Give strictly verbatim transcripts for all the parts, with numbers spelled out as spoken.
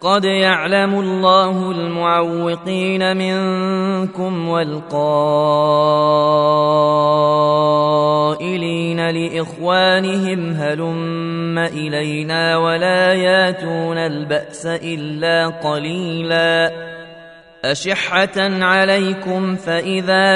قد يعلم الله المعوقين منكم والقائلين لإخوانهم هلم إلينا ولا ياتون البأس إلا قليلا أشحة عليكم فإذا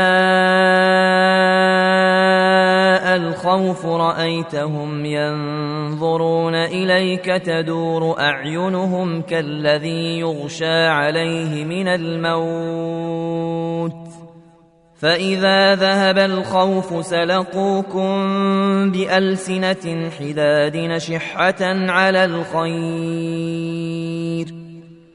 جاء الخوف رأيتهم ينظرون إليك تدور أعينهم كالذي يغشى عليه من الموت فإذا ذهب الخوف سلقوكم بألسنة حداد نشحة على الخير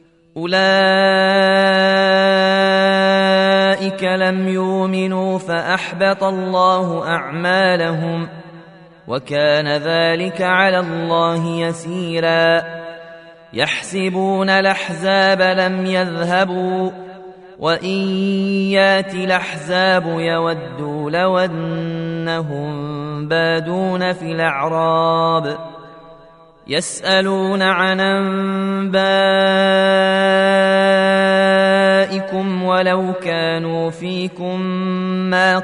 أولئك لم يؤمنوا فأحبط الله أعمالهم وكان ذلك على الله يسيرا يحسبون الأحزاب لم يذهبوا وإن ياتي الأحزاب يودوا لو أنهم بادون في الأعراب يسألون عن أنبائكم ولو كانوا فيكم ما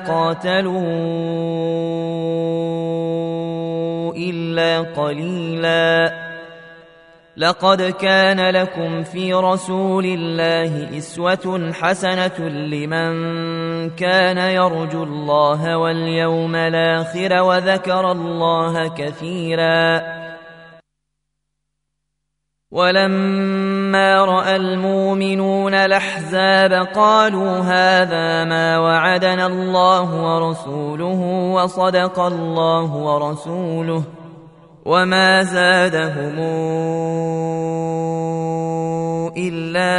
قاتلوا إلا قليلا لقد كان لكم في رسول الله أسوة حسنة لمن كان يرجو الله واليوم الآخر وذكر الله كثيرا ولما رأى المؤمنون الأحزاب قالوا هذا ما وعدنا الله ورسوله وصدق الله ورسوله وما زادهم إلا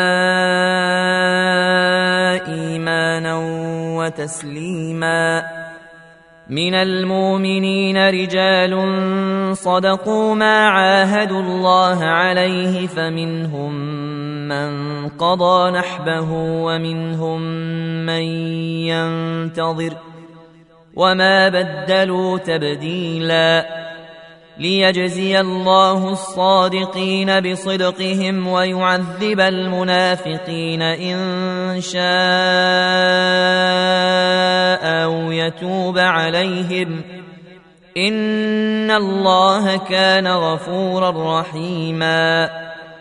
إيمانا وتسليما من المؤمنين رجال صدقوا ما عاهدوا الله عليه فمنهم من قضى نحبه ومنهم من ينتظر وما بدلوا تبديلا ليجزي الله الصادقين بصدقهم ويعذب المنافقين إن شاء أو يتوب عليهم إن الله كان غفورا رحيما